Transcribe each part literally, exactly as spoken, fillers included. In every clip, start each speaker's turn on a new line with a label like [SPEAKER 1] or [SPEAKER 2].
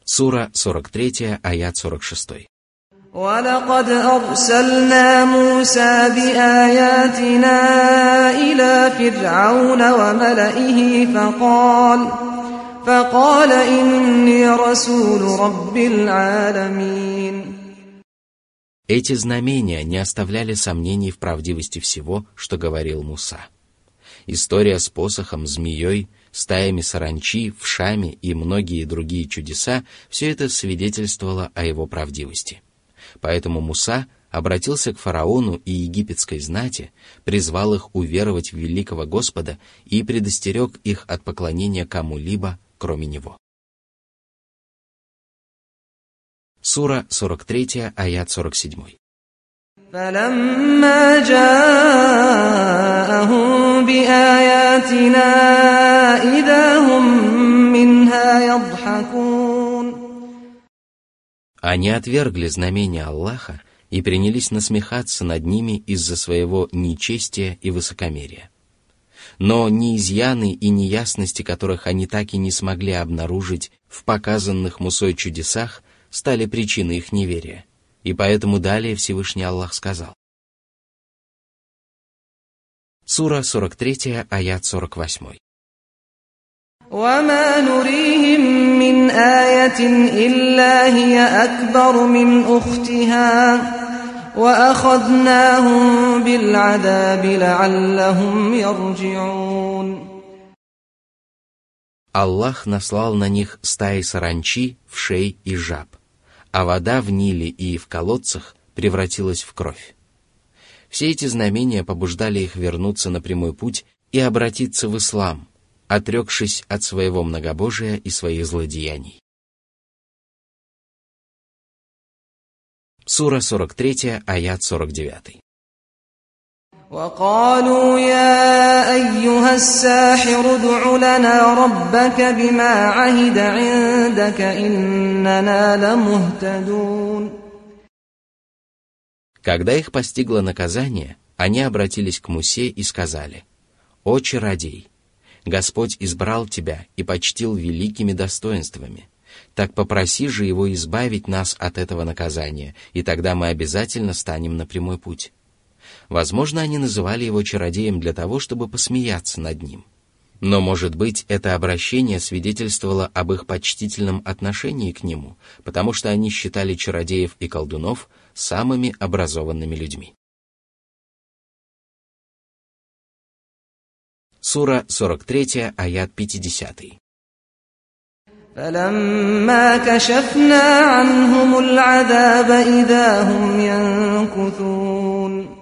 [SPEAKER 1] Сура сорок три, аят сорок шесть.
[SPEAKER 2] وَلَقَدْ أَرْسَلْنَا مُوسَى بِآيَاتِنَا إِلَى فِرْعَوْنَ وَمَلَئِهِ فَقَالَ فَقَالَ إِنِّي رَسُولُ رَبِّ الْعَالَمِينَ.
[SPEAKER 1] Эти знамения не оставляли сомнений в правдивости всего, что говорил Муса. История с посохом, змеей, стаями саранчи, вшами и многие другие чудеса – все это свидетельствовало о его правдивости. Поэтому Муса обратился к фараону и египетской знати, призвал их уверовать в великого Господа и предостерег их от поклонения кому-либо, кроме него. Сура сорок три, аят сорок семь.
[SPEAKER 2] فَلَمَّا جَاءَهُم بِآيَاتِنَا إِذَا هُم مِّنْهَا يَضْحَكُونَ.
[SPEAKER 1] Они отвергли знамения Аллаха и принялись насмехаться над ними из-за своего нечестия и высокомерия. Но ни изъяны и неясности, которых они так и не смогли обнаружить в показанных Мусой чудесах, стали причиной их неверия. И поэтому далее Всевышний Аллах сказал. Сура сорок три, аят сорок восемь.
[SPEAKER 2] وَمَا نُرِيهِم مِّنْ آيَةٍ إِلَّا هِيَ أَكْبَرُ مِنْ أُخْتِهَا وَأَخَذْنَاهُم بِالْعَذَابِ لَعَلَّهُمْ يَرْجِعُونَ.
[SPEAKER 1] Аллах наслал на них стаи саранчи, вшей и жаб, а вода в Ниле и в колодцах превратилась в кровь. Все эти знамения побуждали их вернуться на прямой путь и обратиться в ислам, отрекшись от своего многобожия и своих злодеяний. Сура сорок три, аят сорок девять.
[SPEAKER 2] وَقَالُوا يَا أَيُّهَا السَّاحِرُ ادْعُ لَنَا رَبَّكَ بِمَا عَهِدَ عِندَكَ إِنَّنَا لَمُهْتَدُونَ.
[SPEAKER 1] Когда их постигло наказание, они обратились к Мусе и сказали: «О чародей! Господь избрал тебя и почтил великими достоинствами. Так попроси же его избавить нас от этого наказания, и тогда мы обязательно станем на прямой путь». Возможно, они называли его чародеем для того, чтобы посмеяться над ним. Но, может быть, это обращение свидетельствовало об их почтительном отношении к нему, потому что они считали чародеев и колдунов самыми образованными людьми. Сура сорок три, аят пятьдесят.
[SPEAKER 2] فَلَمَّا كَشَفْنَا عَنْهُمُ الْعَذَابَ إِذَا هُمْ يَنكُثُونَ.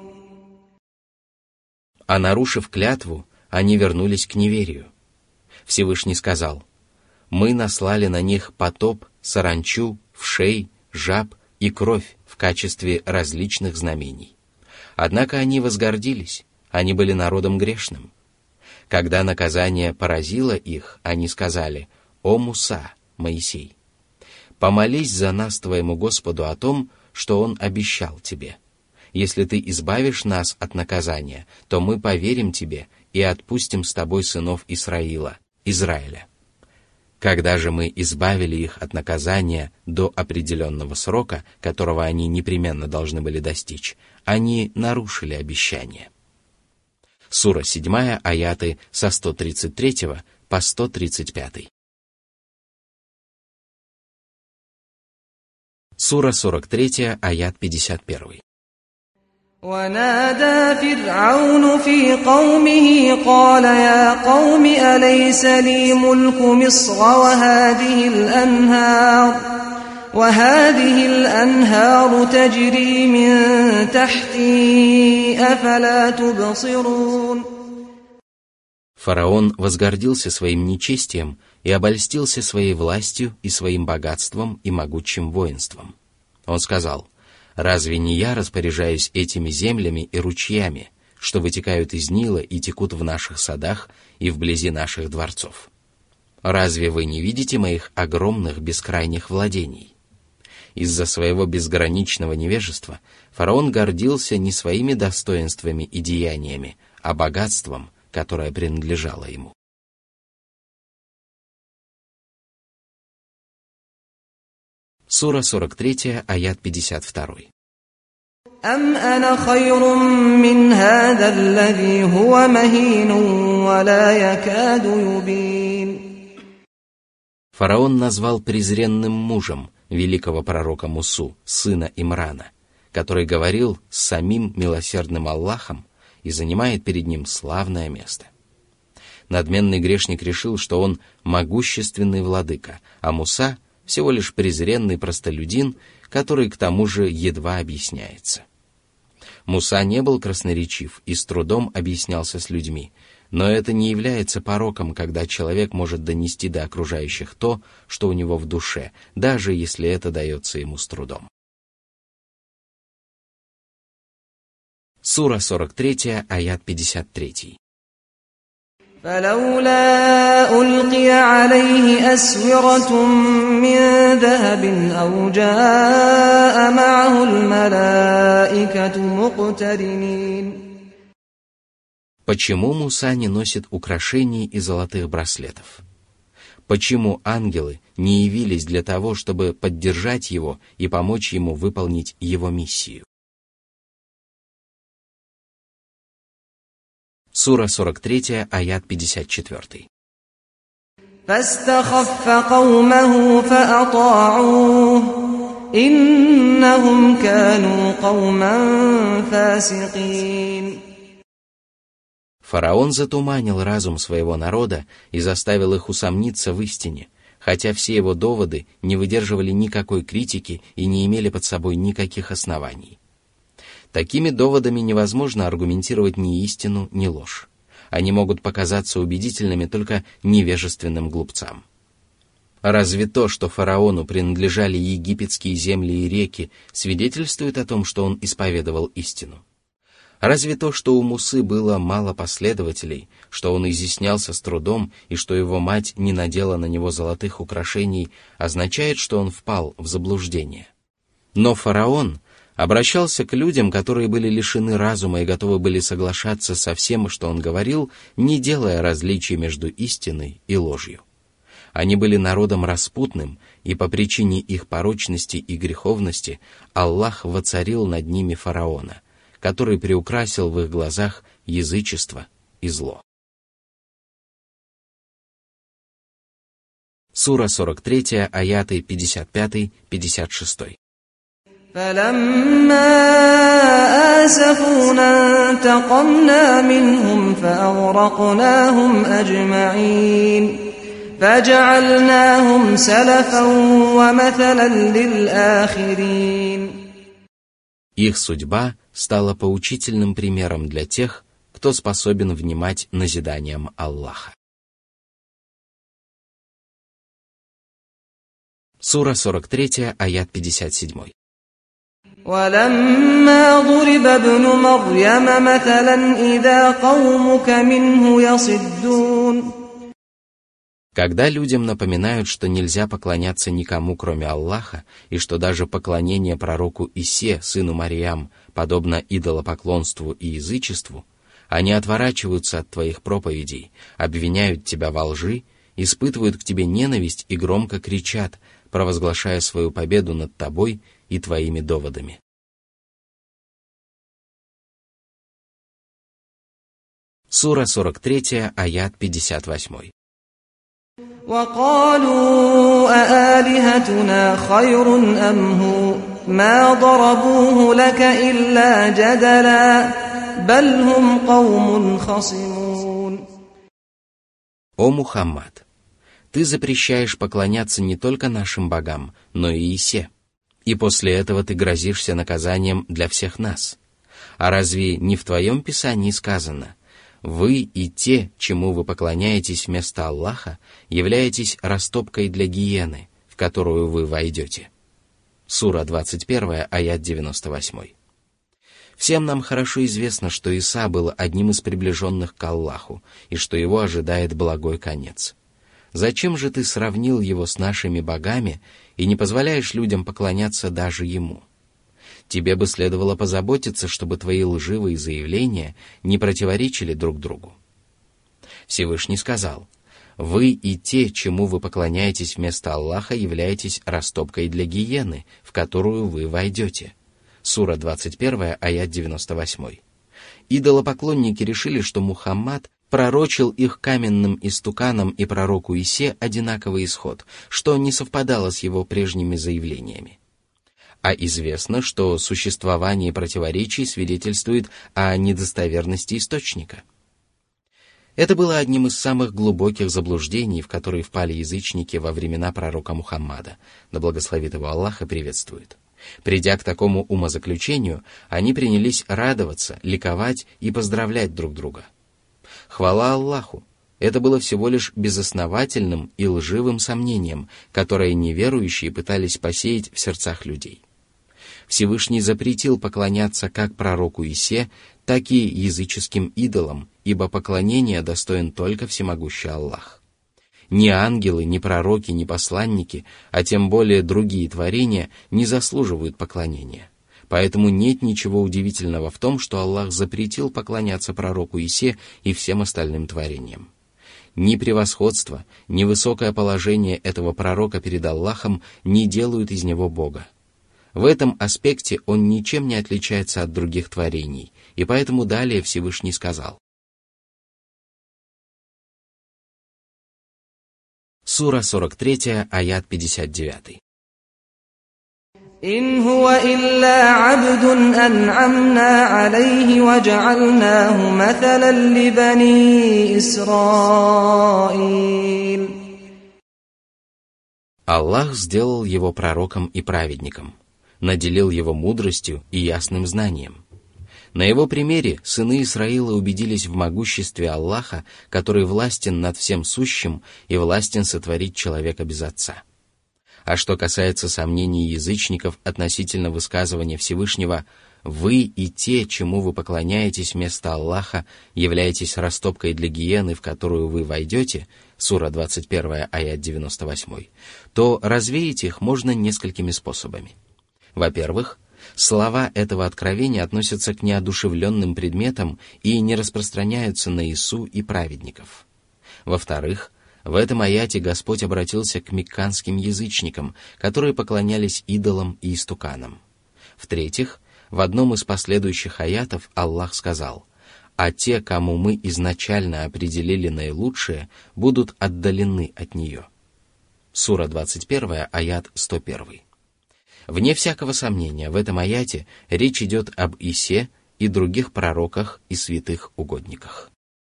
[SPEAKER 1] А нарушив клятву, они вернулись к неверию. Всевышний сказал: «Мы наслали на них потоп, саранчу, вшей, жаб и кровь в качестве различных знамений. Однако они возгордились, они были народом грешным. Когда наказание поразило их, они сказали: «О Муса, Моисей, помолись за нас твоему Господу о том, что Он обещал тебе. Если ты избавишь нас от наказания, то мы поверим тебе и отпустим с тобой сынов Исраила, Израиля». Когда же мы избавили их от наказания до определенного срока, которого они непременно должны были достичь, они нарушили обещание. Сура семь, аяты со сто тридцать три по сто тридцать пять. Сура сорок три, аят пятьдесят один.
[SPEAKER 2] ونادى فرعون في قومه قال يا قوم أليس لي ملك مصر وهذه الأنهار وهذه الأنهار تجري من تحتي أفلا تبصرون.
[SPEAKER 1] Фараон возгордился своим нечестием и обольстился своей властью и своим богатством и могучим воинством. Он сказал: «Разве не я распоряжаюсь этими землями и ручьями, что вытекают из Нила и текут в наших садах и вблизи наших дворцов? Разве вы не видите моих огромных бескрайних владений?» Из-за своего безграничного невежества фараон гордился не своими достоинствами и деяниями, а богатством, которое принадлежало ему. Сура сорок три, аят пятьдесят два.
[SPEAKER 2] أَمْ أَنَا خَيْرٌ مِّنْ هَذَا الَّذِي هُوَ مَهِينٌ وَلَا يَكَادُ يُبِينُ.
[SPEAKER 1] Фараон назвал презренным мужем великого пророка Мусу, сына Имрана, который говорил с самим милосердным Аллахом и занимает перед ним славное место. Надменный грешник решил, что он могущественный владыка, а Муса всего лишь презренный простолюдин, который к тому же едва объясняется. Муса не был красноречив и с трудом объяснялся с людьми, но это не является пороком, когда человек может донести до окружающих то, что у него в душе, даже если это дается ему с трудом. Сура сорок три, аят пятьдесят три.
[SPEAKER 2] فَلَوْلَا أُلْقِيَ عَلَيْهِ أَسْوِرَةٌ مِّن ذَهَبٍ أَوْ جَاءَ مَعَهُ الْمَلَائِكَةُ مُقْتَرِنِينَ.
[SPEAKER 1] Почему Муса не носит украшений и золотых браслетов? Почему ангелы не явились для того, чтобы поддержать его и помочь ему выполнить его миссию? Сура сорок три, аят пятьдесят четыре.
[SPEAKER 2] فَاسْتَخَفَّ قَوْمَهُ فَأَطَاعُوهُ إِنَّهُمْ كَانُوا قَوْمًا فَاسِقِينَ.
[SPEAKER 1] Фараон затуманил разум своего народа и заставил их усомниться в истине, хотя все его доводы не выдерживали никакой критики и не имели под собой никаких оснований. Такими доводами невозможно аргументировать ни истину, ни ложь. Они могут показаться убедительными только невежественным глупцам. Разве то, что фараону принадлежали египетские земли и реки, свидетельствует о том, что он исповедовал истину? Разве то, что у Мусы было мало последователей, что он изъяснялся с трудом и что его мать не надела на него золотых украшений, означает, что он впал в заблуждение? Но фараон обращался к людям, которые были лишены разума и готовы были соглашаться со всем, что он говорил, не делая различий между истиной и ложью. Они были народом распутным, и по причине их порочности и греховности Аллах воцарил над ними фараона, который приукрасил в их глазах язычество и зло. Сура сорок три, аяты пятьдесят пять — пятьдесят шесть.
[SPEAKER 2] فَلَمَّا آسَفُونَا انتَقَمْنَا مِنْهُمْ فَأَغْرَقْنَاهُمْ أَجْمَعِينَ فَجَعَلْنَاهُمْ سَلَفًا وَمَثَلًا لِلْآخِرِينَ.
[SPEAKER 1] Их судьба стала поучительным примером для тех, кто способен внимать назиданиям Аллаха. Сура сорок три, аят пятьдесят семь.
[SPEAKER 2] وَلَمَّا ضُرِبَ ابْنُ مَرْيَمَ مَثَلًا إِذَا قَوْمُكَ مِنْهُ يَصِدُّونَ.
[SPEAKER 1] Когда людям напоминают, что нельзя поклоняться никому, кроме Аллаха, и что даже поклонение пророку Исе, сыну Марьям, подобно идолопоклонству и язычеству, они отворачиваются от твоих проповедей, обвиняют тебя во лжи, испытывают к тебе ненависть и громко кричат, провозглашая свою победу над тобой и твоими доводами. Сура сорок три, аят пятьдесят восемь.
[SPEAKER 2] وَقَالُوا أَآلِهَتُنَا خَيْرٌ أَمْ هُوَ مَا ضَرَبُوهُ لَكَ إِلَّا جَدَلًا بَلْ هُمْ قَوْمٌ خَصِمُونَ.
[SPEAKER 1] О Мухаммад, ты запрещаешь поклоняться не только нашим богам, но и Исе, и после этого ты грозишься наказанием для всех нас. А разве не в твоем писании сказано: вы и те, чему вы поклоняетесь вместо Аллаха, являетесь растопкой для гиены, в которую вы войдете? Сура двадцать один, аят девяносто восемь. Всем нам хорошо известно, что Иса был одним из приближенных к Аллаху, и что его ожидает благой конец. Зачем же ты сравнил его с нашими богами и не позволяешь людям поклоняться даже ему? Тебе бы следовало позаботиться, чтобы твои лживые заявления не противоречили друг другу. Всевышний сказал: Вы и те, чему вы поклоняетесь вместо Аллаха, являетесь растопкой для гиены, в которую вы войдете. Сура двадцать первая, аят девяносто восемь. Идолопоклонники решили, что Мухаммад пророчил их каменным истуканам и пророку Исе одинаковый исход, что не совпадало с его прежними заявлениями. А известно, что существование противоречий свидетельствует о недостоверности источника. Это было одним из самых глубоких заблуждений, в которые впали язычники во времена пророка Мухаммада, да благословит его Аллах и приветствует. Придя к такому умозаключению, они принялись радоваться, ликовать и поздравлять друг друга. Хвала Аллаху! Это было всего лишь безосновательным и лживым сомнением, которое неверующие пытались посеять в сердцах людей. Всевышний запретил поклоняться как пророку Исе, так и языческим идолам, ибо поклонение достоин только всемогущий Аллах. Ни ангелы, ни пророки, ни посланники, а тем более другие творения не заслуживают поклонения. Поэтому нет ничего удивительного в том, что Аллах запретил поклоняться пророку Исе и всем остальным творениям. Ни превосходство, ни высокое положение этого пророка перед Аллахом не делают из него Бога. В этом аспекте он ничем не отличается от других творений, и поэтому далее Всевышний сказал. Сура сорок третья, аят пятьдесят девять.
[SPEAKER 2] «Ин хуа илля абдун ан'амна алейхи ва джа'альнаху матhalan ли бани Исраил».
[SPEAKER 1] Аллах сделал его пророком и праведником, наделил его мудростью и ясным знанием. На его примере сыны Исраила убедились в могуществе Аллаха, который властен над всем сущим и властен сотворить человека без отца. А что касается сомнений язычников относительно высказывания Всевышнего «Вы и те, чему вы поклоняетесь вместо Аллаха, являетесь растопкой для гиены, в которую вы войдете» сура двадцать первая, аят девяносто восемь, то развеять их можно несколькими способами. Во-первых, слова этого откровения относятся к неодушевленным предметам и не распространяются на Ису и праведников. Во-вторых, в этом аяте Господь обратился к мекканским язычникам, которые поклонялись идолам и истуканам. В-третьих, в одном из последующих аятов Аллах сказал: «А те, кому мы изначально определили наилучшее, будут отдалены от нее». Сура двадцать первая, аят сто один. Вне всякого сомнения, в этом аяте речь идет об Исе и других пророках и святых угодниках.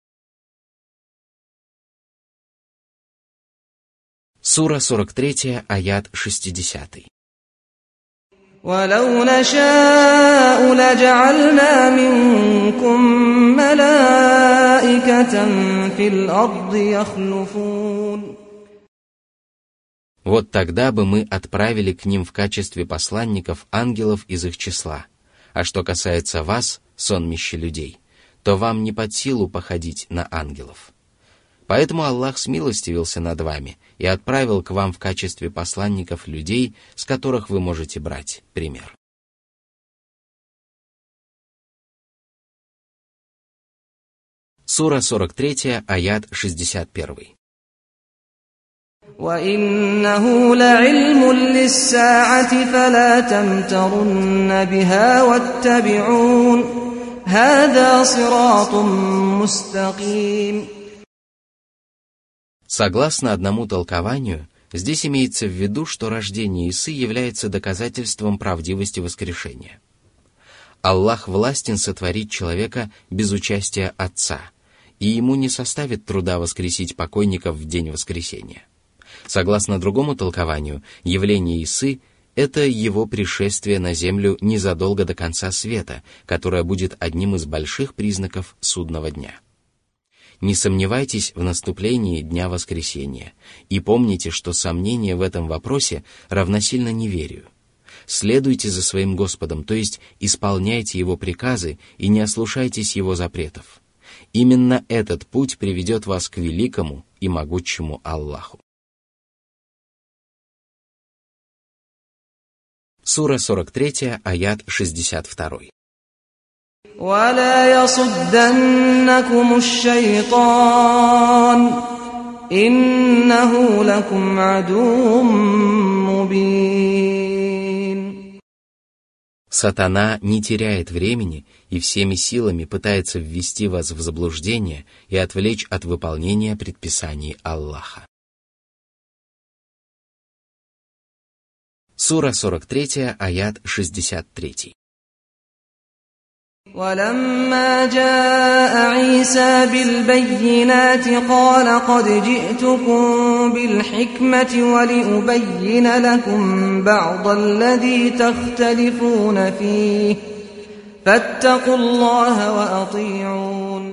[SPEAKER 1] Сура сорок третья, аят шестьдесят.
[SPEAKER 2] «Валау наша'у ладжа'альна минкум малаикатан фил арди яхлуфун».
[SPEAKER 1] Вот тогда бы мы отправили к ним в качестве посланников ангелов из их числа. А что касается вас, сонмище людей, то вам не под силу походить на ангелов. Поэтому Аллах смилостивился над вами и отправил к вам в качестве посланников людей, с которых вы можете брать пример. Сура сорок третья, аят шестьдесят один.
[SPEAKER 2] وَإِنَّهُ لَعِلْمٌ لِلسَّاعَةِ فَلَا تَمْتَرُنَّ بِهَا وَاتَّبِعُونِ هَذَا صِرَاطٌ مُسْتَقِيمٌ.
[SPEAKER 1] Согласно одному толкованию, здесь имеется в виду, что рождение Исы является доказательством правдивости воскрешения. Аллах властен сотворить человека без участия Отца, и ему не составит труда воскресить покойников в день воскресения. Согласно другому толкованию, явление Исы – это его пришествие на землю незадолго до конца света, которое будет одним из больших признаков судного дня. Не сомневайтесь в наступлении Дня Воскресения и помните, что сомнение в этом вопросе равносильно неверию. Следуйте за своим Господом, то есть исполняйте Его приказы и не ослушайтесь Его запретов. Именно этот путь приведет вас к великому и могучему Аллаху. Сура сорок третья, аят шестьдесят два.
[SPEAKER 2] وَلَا يَصُدَّنَّكُمُ الشَّيْطَانُ إنه لكم عدو مبين.
[SPEAKER 1] Сатана не теряет времени и всеми силами пытается ввести вас в заблуждение и отвлечь от выполнения предписаний Аллаха. Сура сорок три, аят шестьдесят три.
[SPEAKER 2] ولما جاء عيسى بالبينات قال قد جئتكم بالحكمة ولأبين لكم بعض الذي تختلفون فيه فاتقوا الله وأطيعون.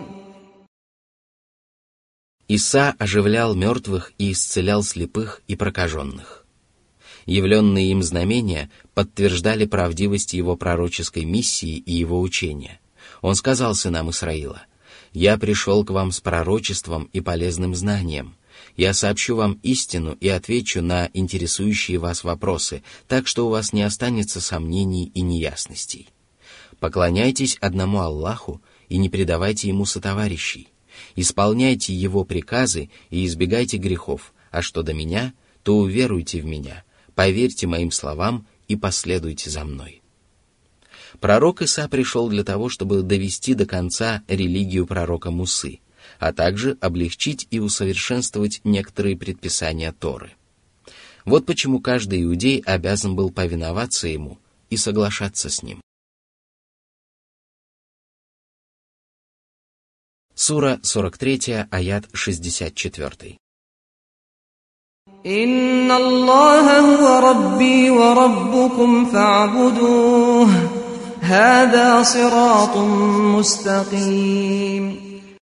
[SPEAKER 1] Иса оживлял мертвых и исцелял слепых и прокаженных. Явленные им знамения подтверждали правдивость его пророческой миссии и его учения. Он сказал сынам Исраила: «Я пришел к вам с пророчеством и полезным знанием. Я сообщу вам истину и отвечу на интересующие вас вопросы, так что у вас не останется сомнений и неясностей. Поклоняйтесь одному Аллаху и не предавайте ему сотоварищей. Исполняйте его приказы и избегайте грехов, а что до меня, то уверуйте в меня. Поверьте моим словам и последуйте за мной». Пророк Иса пришел для того, чтобы довести до конца религию пророка Мусы, а также облегчить и усовершенствовать некоторые предписания Торы. Вот почему каждый иудей обязан был повиноваться ему и соглашаться с ним. Сура сорок три, аят шестьдесят четыре.
[SPEAKER 2] إن الله هو ربي وربكم فاعبدوه هذا صراط مستقيم.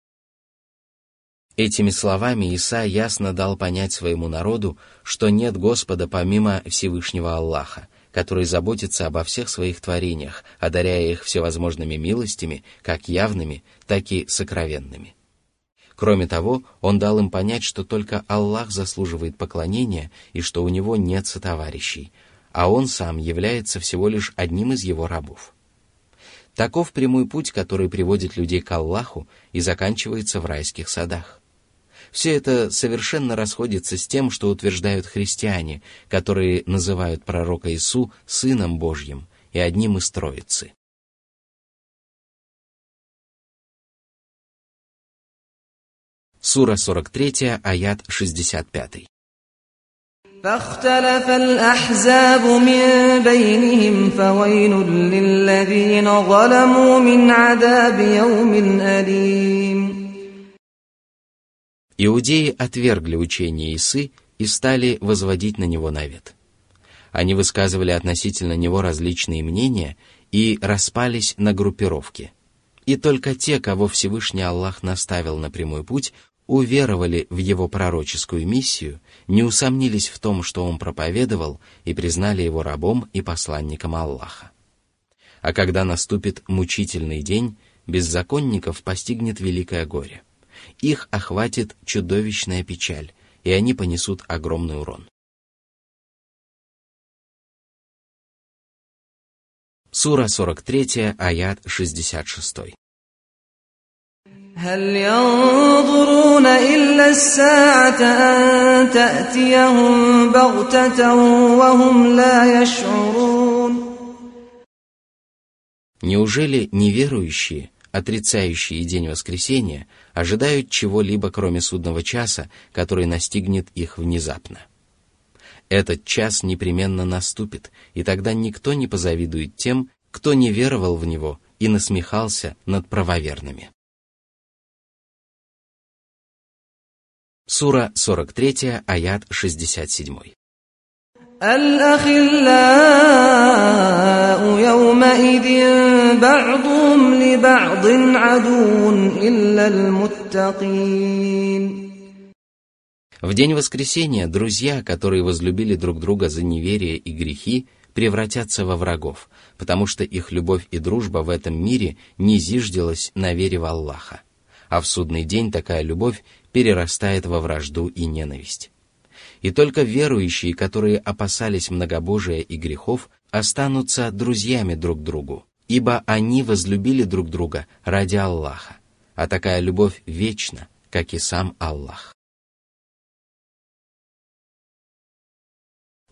[SPEAKER 1] Этими словами Иса ясно дал понять своему народу, что нет Господа помимо Всевышнего Аллаха, который заботится обо всех своих творениях, одаряя их всевозможными милостями, как явными, так и сокровенными. Кроме того, он дал им понять, что только Аллах заслуживает поклонения и что у него нет сотоварищей, а он сам является всего лишь одним из его рабов. Таков прямой путь, который приводит людей к Аллаху и заканчивается в райских садах. Все это совершенно расходится с тем, что утверждают христиане, которые называют пророка Ису Сыном Божьим и одним из Троицы. Сура сорок три, аят шестьдесят пять.
[SPEAKER 2] فاختلف الأحزاب من بينهم فويل للذين ظلموا من عذاب يوم أليم.
[SPEAKER 1] Иудеи отвергли учение Исы и стали возводить на него навет. Они высказывали относительно него различные мнения и распались на группировки. И только те, кого Всевышний Аллах наставил на прямой путь, уверовали в его пророческую миссию, не усомнились в том, что он проповедовал, и признали его рабом и посланником Аллаха. А когда наступит мучительный день, беззаконников постигнет великое горе. Их охватит чудовищная печаль, и они понесут огромный урон. Сура сорок три, аят шестьдесят шесть.
[SPEAKER 2] هل ينظرون إلا الساعة أن تأتيهم بغتة وهم لا يشعرون.
[SPEAKER 1] Неужели неверующие, отрицающие день воскресения, ожидают чего-либо, кроме судного часа, который настигнет их внезапно? Этот час непременно наступит, и тогда никто не позавидует тем, кто не веровал в него и насмехался над правоверными. Сура сорок три, аят шестьдесят семь.
[SPEAKER 2] الأخلاء يومئذ بعضهم لبعض عدو إلا المتقين.
[SPEAKER 1] В день воскресения друзья, которые возлюбили друг друга за неверие и грехи, превратятся во врагов, потому что их любовь и дружба в этом мире не зиждилась на вере в Аллаха, а в судный день такая любовь перерастает во вражду и ненависть. И только верующие, которые опасались многобожия и грехов, останутся друзьями друг другу, ибо они возлюбили друг друга ради Аллаха, а такая любовь вечна, как и сам Аллах.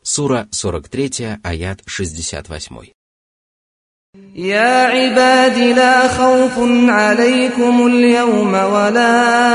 [SPEAKER 1] Сура сорок три, аят шестьдесят восемь.
[SPEAKER 2] يا عباد لا خوف عليكم اليوم ولا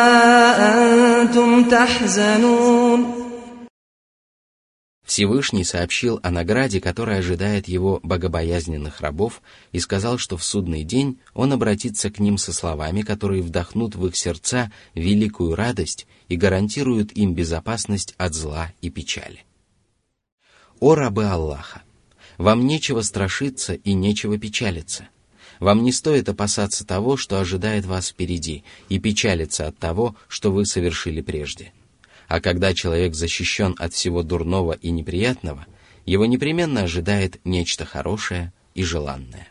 [SPEAKER 2] أنتم تحزنون.
[SPEAKER 1] Всевышний сообщил о награде, которая ожидает его богобоязненных рабов, и сказал, что в судный день он обратится к ним со словами, которые вдохнут в их сердца великую радость и гарантируют им безопасность от зла и печали. О рабы Аллаха! Вам нечего страшиться и нечего печалиться. Вам не стоит опасаться того, что ожидает вас впереди, и печалиться от того, что вы совершили прежде. А когда человек защищен от всего дурного и неприятного, его непременно ожидает нечто хорошее и желанное.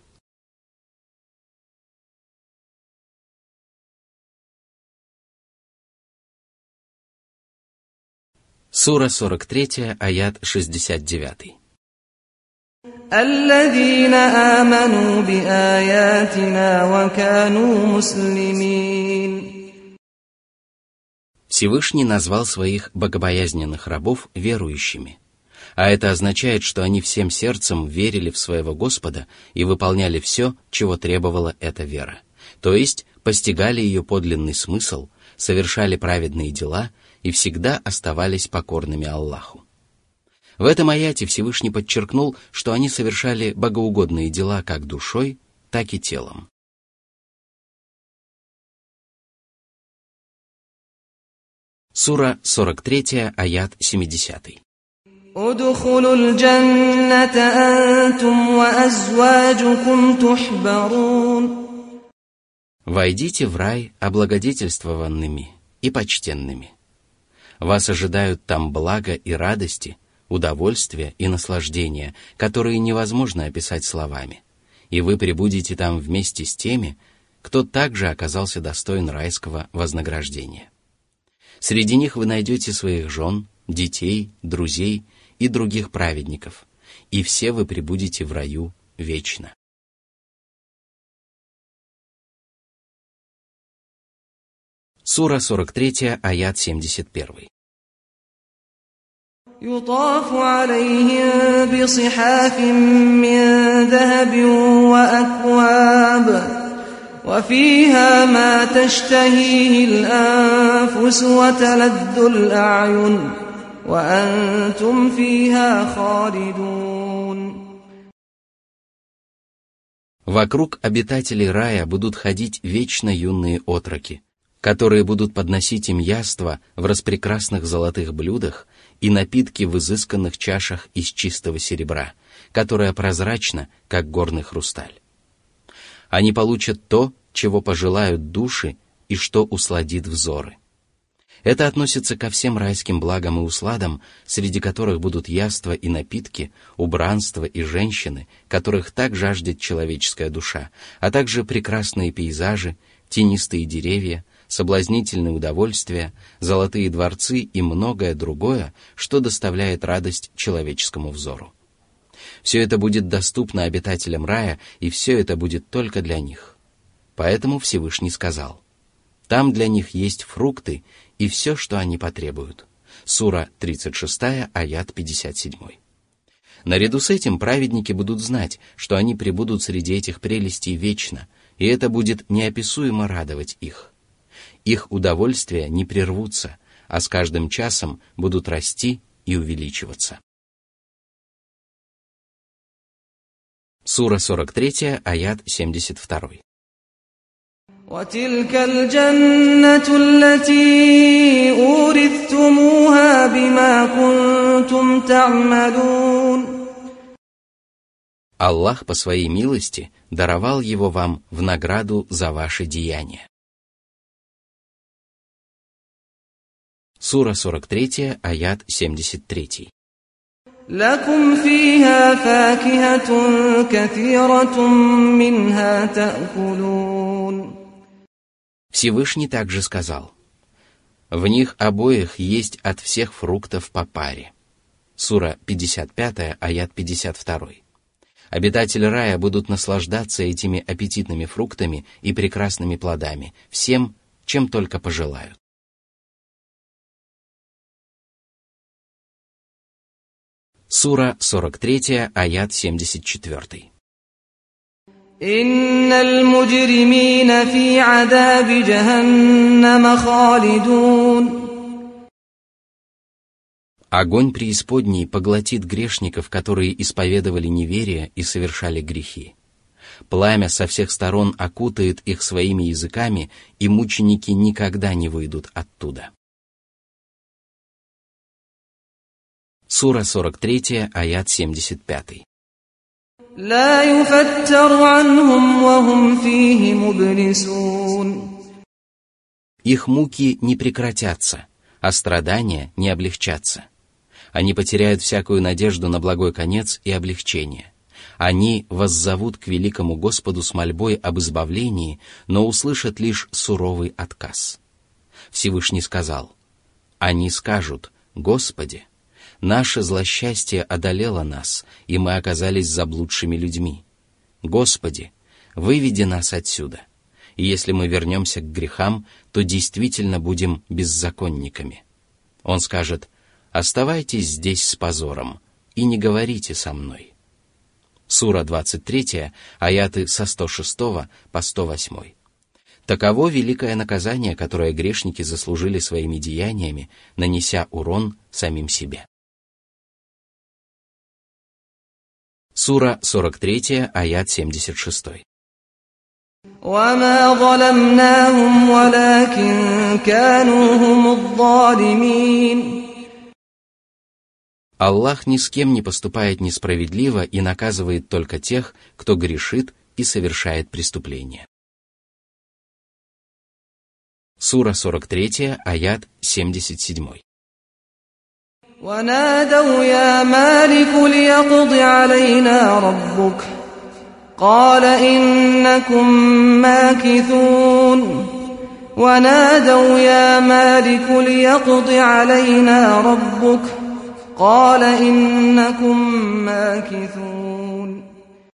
[SPEAKER 1] Сура сорок три, аят шестьдесят девять.
[SPEAKER 2] الذين آمنوا بآياتنا وكانوا مسلمين.
[SPEAKER 1] Всевышний назвал своих богобоязненных рабов верующими, а это означает, что они всем сердцем верили в своего Господа и выполняли все, чего требовала эта вера, то есть постигали ее подлинный смысл, совершали праведные дела и всегда оставались покорными Аллаху. В этом аяте Всевышний подчеркнул, что они совершали богоугодные дела как душой, так и телом. Сура сорок три, аят семьдесят.
[SPEAKER 2] ادخلوا الجنة أنتم وأزواجكم تحبرون.
[SPEAKER 1] Войдите в рай облагодетельствованными и почтенными. Вас ожидают там блага и радости, удовольствия и наслаждения, которые невозможно описать словами, и вы пребудете там вместе с теми, кто также оказался достоин райского вознаграждения. Среди них вы найдете своих жен, детей, друзей и других праведников, и все вы пребудете в раю вечно. Сура сорок три, аят семьдесят один.
[SPEAKER 2] يطاف عليهم بصحاف من ذهب وأكواب وفيها ما تشتهيه الأنفس وتلذ الأعين وأنتم فيها خالدون.
[SPEAKER 1] Вокруг обитателей рая будут ходить вечно юные отроки, которые будут подносить им яства в распрекрасных золотых блюдах и напитки в изысканных чашах из чистого серебра, которое прозрачно, как горный хрусталь. Они получат то, чего пожелают души и что усладит взоры. Это относится ко всем райским благам и усладам, среди которых будут яства и напитки, убранство и женщины, которых так жаждет человеческая душа, а также прекрасные пейзажи, тенистые деревья, соблазнительные удовольствия, золотые дворцы и многое другое, что доставляет радость человеческому взору. Все это будет доступно обитателям рая, и все это будет только для них. Поэтому Всевышний сказал: там для них есть фрукты и все, что они потребуют. Сура тридцать шесть, аят пятьдесят семь. Наряду с этим праведники будут знать, что они пребудут среди этих прелестей вечно, и это будет неописуемо радовать их. Их удовольствия не прервутся, а с каждым часом будут расти и увеличиваться. Сура сорок три, аят семьдесят два.
[SPEAKER 2] وتلك الجنة التي أورثتموها بما كنتم تعملون.
[SPEAKER 1] Аллах по своей милости даровал его вам в награду за ваши деяния. Сура сорок три, аят семьдесят три.
[SPEAKER 2] لكم فيها فاكهة كثيرة منها تأكلون.
[SPEAKER 1] Всевышний также сказал: в них обоих есть от всех фруктов по паре. Сура пятьдесят пять, аят пятьдесят два. Обитатели рая будут наслаждаться этими аппетитными фруктами и прекрасными плодами, всем, чем только пожелают. Сура сорок три, аят семьдесят четыре.
[SPEAKER 2] «Инналь муджримина фи адаби джаханнама халидун».
[SPEAKER 1] Огонь преисподней поглотит грешников, которые исповедовали неверие и совершали грехи. Пламя со всех сторон окутает их своими языками, и мученики никогда не выйдут оттуда. Сура сорок три, аят семьдесят пять.
[SPEAKER 2] «Ла юфаттару анхум ва хум фихи мублисун».
[SPEAKER 1] Их муки не прекратятся, а страдания не облегчатся. Они потеряют всякую надежду на благой конец и облегчение. Они воззовут к великому Господу с мольбой об избавлении, но услышат лишь суровый отказ. Всевышний сказал: «Они скажут: Господи, наше злосчастье одолело нас, и мы оказались заблудшими людьми. Господи, выведи нас отсюда, и если мы вернемся к грехам, то действительно будем беззаконниками». Он скажет: «Оставайтесь здесь с позором и не говорите со мной». Сура двадцать три, аяты со сто шестого по сто восьмой. Таково великое наказание, которое грешники заслужили своими деяниями, нанеся урон самим себе. Сура сорок три, аят семьдесят шесть.
[SPEAKER 2] «Вама залямнахум, валякин кану хумудзалимин».
[SPEAKER 1] Аллах ни с кем не поступает несправедливо и наказывает только тех, кто грешит и совершает преступления. Сура сорок три, аят семьдесят семь.
[SPEAKER 2] «Ванадау я малику лиякуди алейна раббук, кала иннакум макithун, ванадау я малику лиякуди алейна раббук, кала иннакум макithун».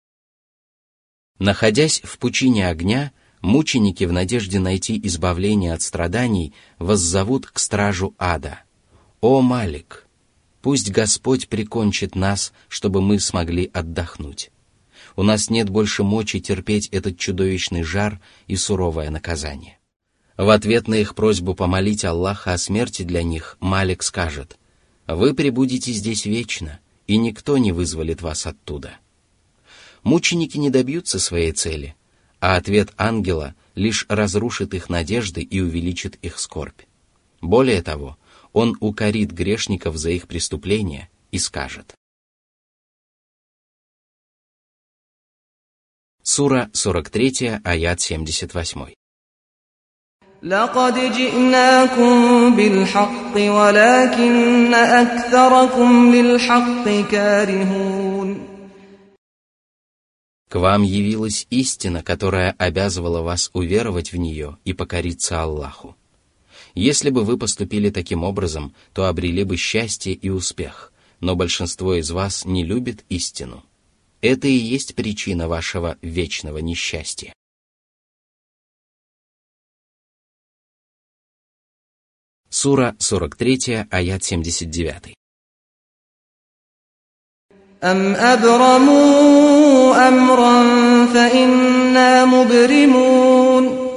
[SPEAKER 1] Находясь в пучине огня, мученики в надежде найти избавление от страданий воззовут к стражу ада: «О Малик, пусть Господь прикончит нас, чтобы мы смогли отдохнуть. У нас нет больше мочи терпеть этот чудовищный жар и суровое наказание». В ответ на их просьбу помолить Аллаха о смерти для них, Малик скажет: «Вы пребудете здесь вечно, и никто не вызволит вас оттуда». Мученики не добьются своей цели, а ответ ангела лишь разрушит их надежды и увеличит их скорбь. Более того, он укорит грешников за их преступления и скажет. Сура сорок три, аят семьдесят восемь.
[SPEAKER 2] «Лакад джи'накум билхакки, валякинна акθаракум лилхакки карихун».
[SPEAKER 1] К вам явилась истина, которая обязывала вас уверовать в нее и покориться Аллаху. Если бы вы поступили таким образом, то обрели бы счастье и успех, но большинство из вас не любит истину. Это и есть причина вашего вечного несчастья. Сура сорок три, аят семьдесят девять.
[SPEAKER 2] «Ам абраму амран фа инна мубримун».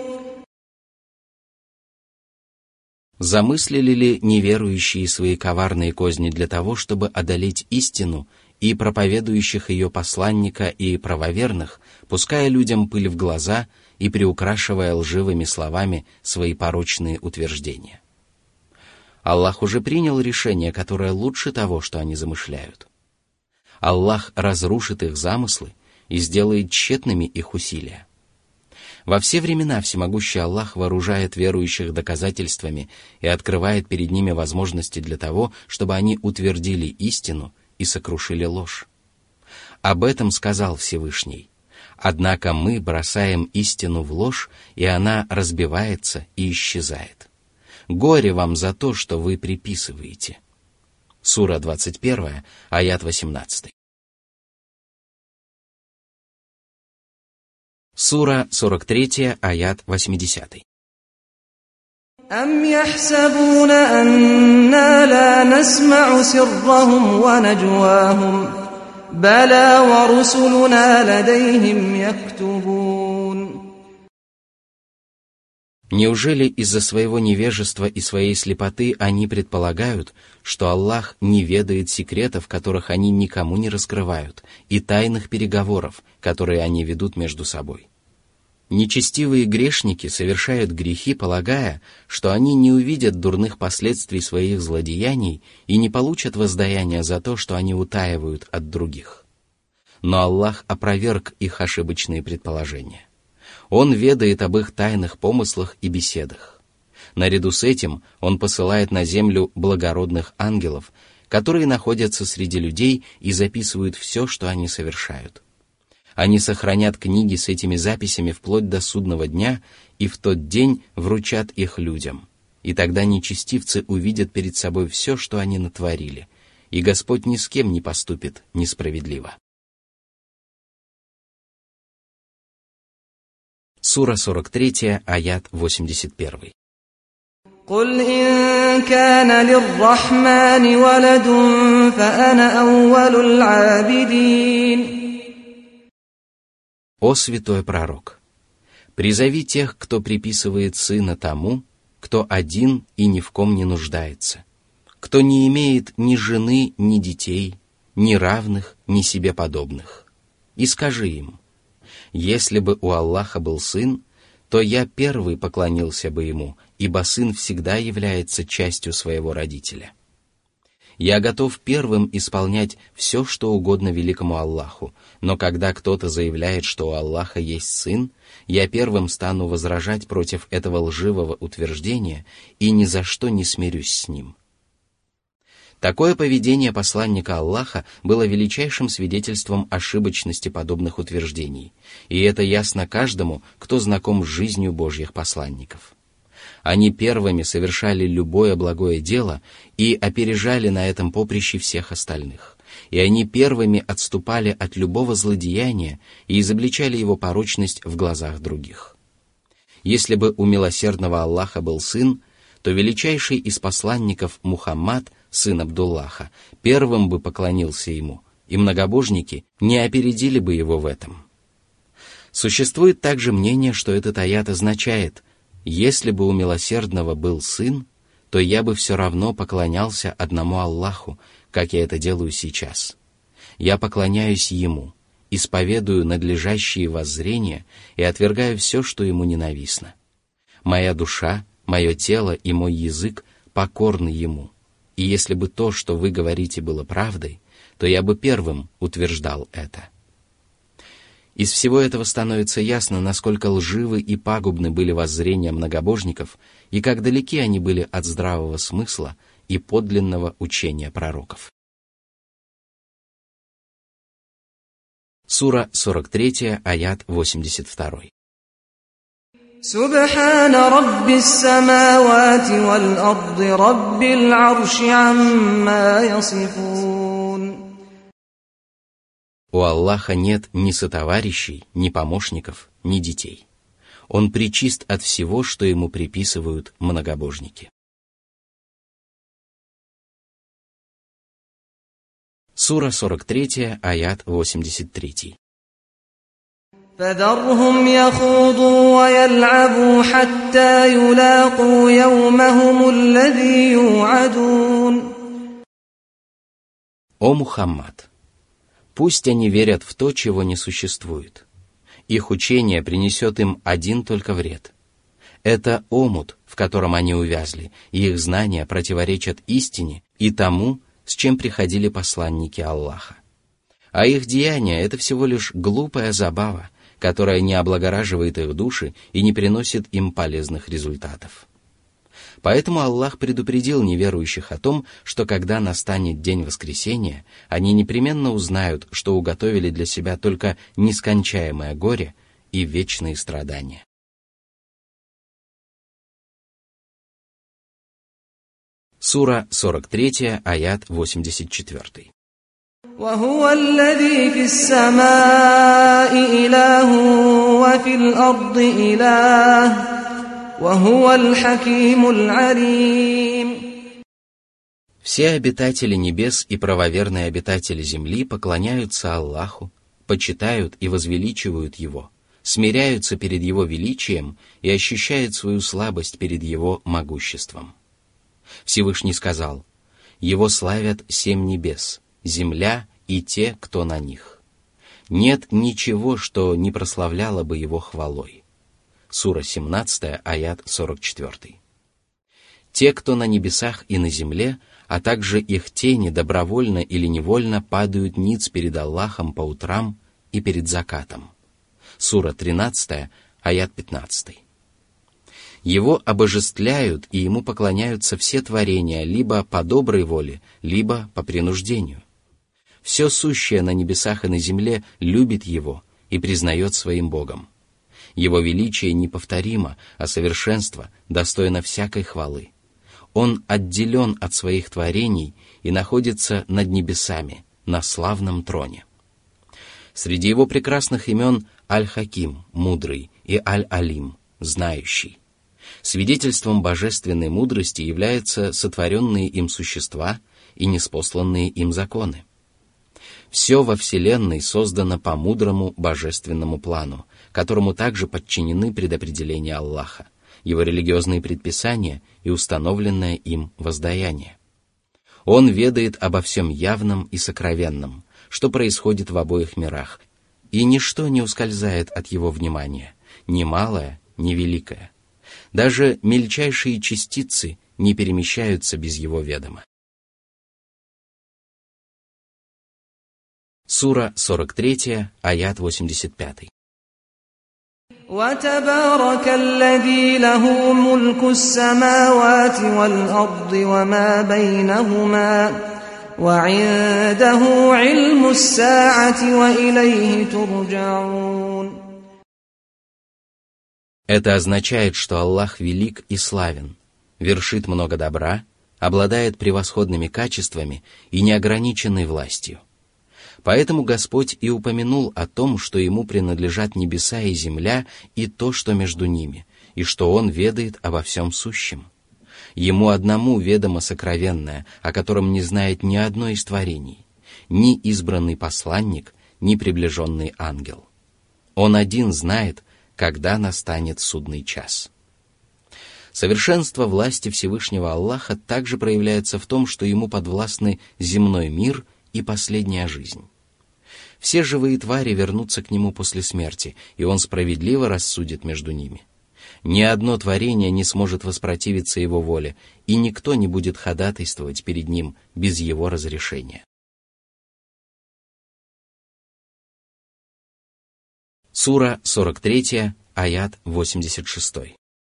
[SPEAKER 1] Замыслили ли неверующие свои коварные козни для того, чтобы одолеть истину и проповедующих ее посланника и правоверных, пуская людям пыль в глаза и приукрашивая лживыми словами свои порочные утверждения? Аллах уже принял решение, которое лучше того, что они замышляют. Аллах разрушит их замыслы и сделает тщетными их усилия. Во все времена всемогущий Аллах вооружает верующих доказательствами и открывает перед ними возможности для того, чтобы они утвердили истину и сокрушили ложь. Об этом сказал Всевышний: «Однако мы бросаем истину в ложь, и она разбивается и исчезает. Горе вам за то, что вы приписываете». Сура двадцать один, аят восемнадцать. Сура сорок три, аят восемьдесят.
[SPEAKER 2] أم يحسبون أنا لا نسمع سرهم ونجواهم بلى ورسلنا لديهم يكتبون.
[SPEAKER 1] Неужели из-за своего невежества и своей слепоты они предполагают, что Аллах не ведает секретов, которых они никому не раскрывают, и тайных переговоров, которые они ведут между собой? Нечестивые грешники совершают грехи, полагая, что они не увидят дурных последствий своих злодеяний и не получат воздаяния за то, что они утаивают от других. Но Аллах опроверг их ошибочные предположения. Он ведает об их тайных помыслах и беседах. Наряду с этим Он посылает на землю благородных ангелов, которые находятся среди людей и записывают все, что они совершают. Они сохранят книги с этими записями вплоть до судного дня и в тот день вручат их людям. И тогда нечестивцы увидят перед собой все, что они натворили, и Господь ни с кем не поступит несправедливо. Сура сорок три, аят восемьдесят один.
[SPEAKER 2] قل إن كان للرحمن ولد فأنا أول العابدين.
[SPEAKER 1] О святой пророк! Призови тех, кто приписывает сына тому, кто один и ни в ком не нуждается, кто не имеет ни жены, ни детей, ни равных, ни себе подобных. И скажи им: если бы у Аллаха был сын, то я первый поклонился бы ему, ибо сын всегда является частью своего родителя. Я готов первым исполнять все, что угодно великому Аллаху, но когда кто-то заявляет, что у Аллаха есть сын, я первым стану возражать против этого лживого утверждения и ни за что не смирюсь с ним. Такое поведение посланника Аллаха было величайшим свидетельством ошибочности подобных утверждений, и это ясно каждому, кто знаком с жизнью Божьих посланников. Они первыми совершали любое благое дело и опережали на этом поприще всех остальных, и они первыми отступали от любого злодеяния и изобличали его порочность в глазах других. Если бы у милосердного Аллаха был сын, то величайший из посланников Мухаммад, сын Абдуллаха, первым бы поклонился ему, и многобожники не опередили бы его в этом. Существует также мнение, что этот аят означает: если бы у милосердного был сын, то я бы все равно поклонялся одному Аллаху, как я это делаю сейчас. Я поклоняюсь Ему, исповедую надлежащие воззрения и отвергаю все, что Ему ненавистно. Моя душа, мое тело и мой язык покорны Ему, и если бы то, что вы говорите, было правдой, то я бы первым утверждал это. Из всего этого становится ясно, насколько лживы и пагубны были воззрения многобожников и как далеки они были от здравого смысла и подлинного учения пророков. Сура сорок три, аят восемьдесят два.
[SPEAKER 2] سبحان رب السماوات والأرض رب العرش عما يصفون.
[SPEAKER 1] У Аллаха нет ни сотоварищей, ни помощников, ни детей. Он пречист от всего, что ему приписывают многобожники. Сура сорок три, аят восемьдесят три.
[SPEAKER 2] فذرهم يخوضوا ويلعبوا حتى يلاقوا يومهم الذي يوعدون.
[SPEAKER 1] О Мухаммад! Пусть они верят в то, чего не существует. Их учение принесет им один только вред. Это омут, в котором они увязли, и их знания противоречат истине и тому, с чем приходили посланники Аллаха. А их деяния — это всего лишь глупая забава, которая не облагораживает их души и не приносит им полезных результатов. Поэтому Аллах предупредил неверующих о том, что когда настанет день воскресения, они непременно узнают, что уготовили для себя только нескончаемое горе и вечные страдания. Сура сорок три, аят восемьдесят четыре.
[SPEAKER 2] وهو الذي في السماء إله وفي الأرض إله وهو الحكيم العليم.
[SPEAKER 1] Все обитатели небес и правоверные обитатели земли поклоняются Аллаху, почитают и возвеличивают Его, смиряются перед Его величием и ощущают свою слабость перед Его могуществом. Всевышний сказал: «Его славят семь небес, земля и те, кто на них. Нет ничего, что не прославляло бы Его хвалой». Сура семнадцатая, аят сорок четыре. Те, кто на небесах и на земле, а также их тени добровольно или невольно падают ниц перед Аллахом по утрам и перед закатом. Сура тринадцатая, аят пятнадцатый. Его обожествляют и ему поклоняются все творения либо по доброй воле, либо по принуждению. Все сущее на небесах и на земле любит его и признает своим Богом. Его величие неповторимо, а совершенство достойно всякой хвалы. Он отделен от своих творений и находится над небесами, на славном троне. Среди его прекрасных имен Аль-Хаким, мудрый, и Аль-Алим, знающий. Свидетельством божественной мудрости являются сотворенные им существа и ниспосланные им законы. Все во Вселенной создано по мудрому божественному плану, которому также подчинены предопределения Аллаха, его религиозные предписания и установленное им воздаяние. Он ведает обо всем явном и сокровенном, что происходит в обоих мирах, и ничто не ускользает от его внимания, ни малое, ни великое. Даже мельчайшие частицы не перемещаются без его ведома. Сура сорок третья, аят восемьдесят пятый.
[SPEAKER 2] وتبارك الذي له ملك السماوات والأرض وما بينهما وعنده علم الساعة وإليه ترجعون.
[SPEAKER 1] Это означает, что Аллах велик и славен, вершит много добра, обладает превосходными качествами и неограниченной властью. Поэтому Господь и упомянул о том, что Ему принадлежат небеса и земля и то, что между ними, и что Он ведает обо всем сущем. Ему одному ведомо сокровенное, о котором не знает ни одно из творений, ни избранный посланник, ни приближенный ангел. Он один знает, когда настанет судный час. Совершенство власти Всевышнего Аллаха также проявляется в том, что Ему подвластны земной мир и последняя жизнь. Все живые твари вернутся к Нему после смерти, и Он справедливо рассудит между ними. Ни одно творение не сможет воспротивиться Его воле, и никто не будет ходатайствовать перед Ним без Его разрешения. Сура сорок третья, аят восемьдесят шесть.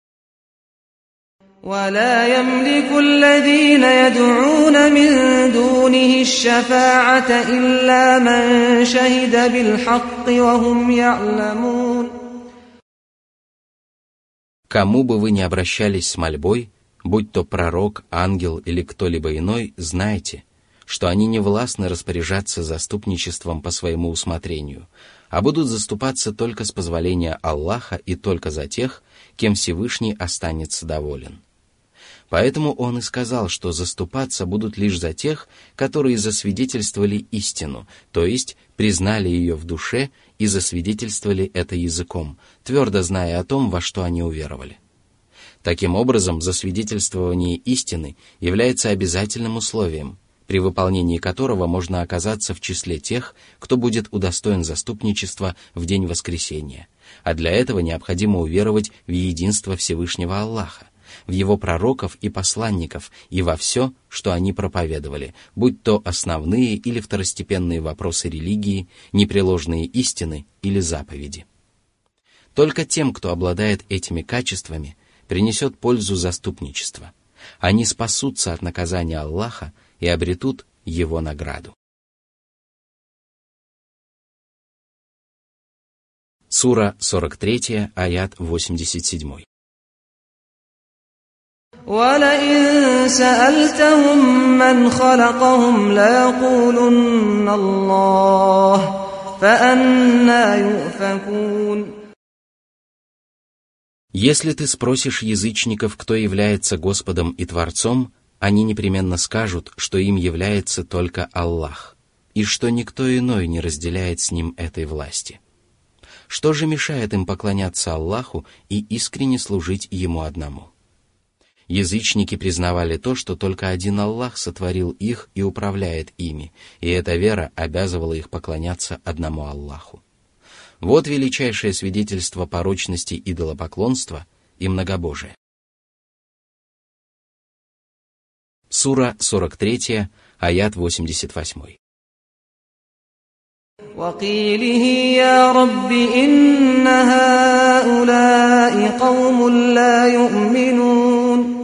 [SPEAKER 2] ولا يملك الذين يدعون من دونه الشفاعة إلا من شهد بالحق وهم يعلمون.
[SPEAKER 1] Кому бы вы ни обращались с мольбой, будь то пророк, ангел или кто-либо иной, знайте, что они не властны распоряжаться заступничеством по своему усмотрению, а будут заступаться только с позволения Аллаха и только за тех, кем Всевышний останется доволен. Поэтому он и сказал, что заступаться будут лишь за тех, которые засвидетельствовали истину, то есть признали ее в душе и засвидетельствовали это языком, твердо зная о том, во что они уверовали. Таким образом, засвидетельствование истины является обязательным условием, при выполнении которого можно оказаться в числе тех, кто будет удостоен заступничества в день воскресения, а для этого необходимо уверовать в единство Всевышнего Аллаха, в Его пророков и посланников и во все, что они проповедовали, будь то основные или второстепенные вопросы религии, непреложные истины или заповеди. Только тем, кто обладает этими качествами, принесет пользу заступничества. Они спасутся от наказания Аллаха и обретут Его награду. Сура сорок третья, аят восемьдесят семь.
[SPEAKER 2] وَلَئِن سَأَلْتَهُم مَّنْ خَلَقَهُمْ لَيَقُولُنَّ اللَّهُ فَأَنَّىٰ يُؤْفَكُونَ.
[SPEAKER 1] Если ты спросишь язычников, кто является Господом и Творцом, они непременно скажут, что им является только Аллах, и что никто иной не разделяет с ним этой власти. Что же мешает им поклоняться Аллаху и искренне служить Ему одному? Язычники признавали то, что только один Аллах сотворил их и управляет ими, и эта вера обязывала их поклоняться одному Аллаху. Вот величайшее свидетельство порочности идолопоклонства и многобожия. Сура сорок три, аят восемьдесят восемь.
[SPEAKER 2] وَقِيلِهِ يَا رَبِّ إِنَّ هَؤُلَاءِ قَوْمٌ لَا يُؤْمِنُونَ.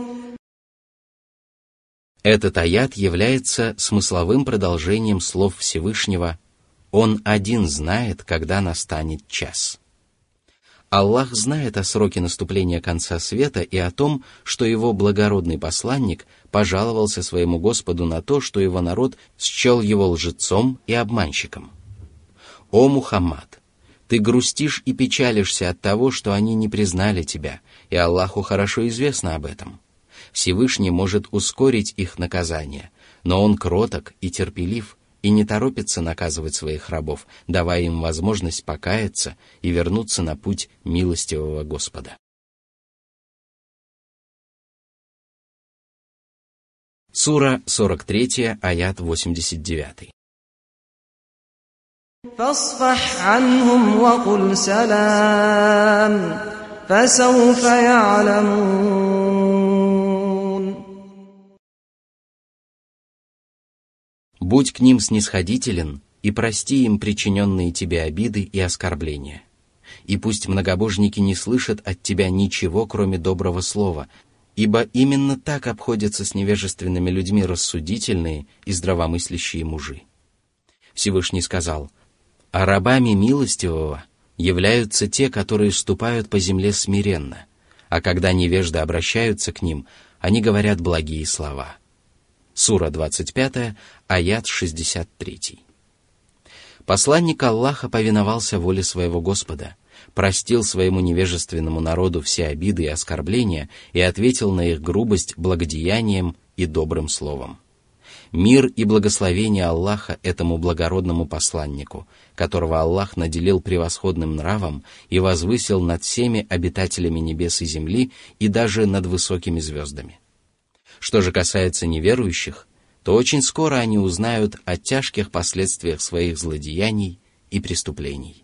[SPEAKER 1] Этот аят является смысловым продолжением слов Всевышнего «Он один знает, когда настанет час». Аллах знает о сроке наступления конца света и о том, что его благородный посланник пожаловался своему Господу на то, что его народ счел его лжецом и обманщиком. «О Мухаммад, ты грустишь и печалишься от того, что они не признали тебя, и Аллаху хорошо известно об этом. Всевышний может ускорить их наказание, но Он кроток и терпелив, и не торопится наказывать своих рабов, давая им возможность покаяться и вернуться на путь милостивого Господа». Сура сорок три, аят восемьдесят девять.
[SPEAKER 2] فاصفح عنهم وقل سلام فسوف يعلمون.
[SPEAKER 1] Будь к ним снисходителен и прости им причиненные тебе обиды и оскорбления. И пусть многобожники не слышат от тебя ничего, кроме доброго слова, ибо именно так обходятся с невежественными людьми рассудительные и здравомыслящие мужи. Всевышний сказал: «А рабами милостивого являются те, которые ступают по земле смиренно, а когда невежды обращаются к ним, они говорят благие слова». Сура двадцать пять, аят шестьдесят три. Посланник Аллаха повиновался воле своего Господа, простил своему невежественному народу все обиды и оскорбления и ответил на их грубость благодеянием и добрым словом. Мир и благословение Аллаха этому благородному посланнику, которого Аллах наделил превосходным нравом и возвысил над всеми обитателями небес и земли и даже над высокими звездами. Что же касается неверующих, то очень скоро они узнают о тяжких последствиях своих злодеяний и преступлений.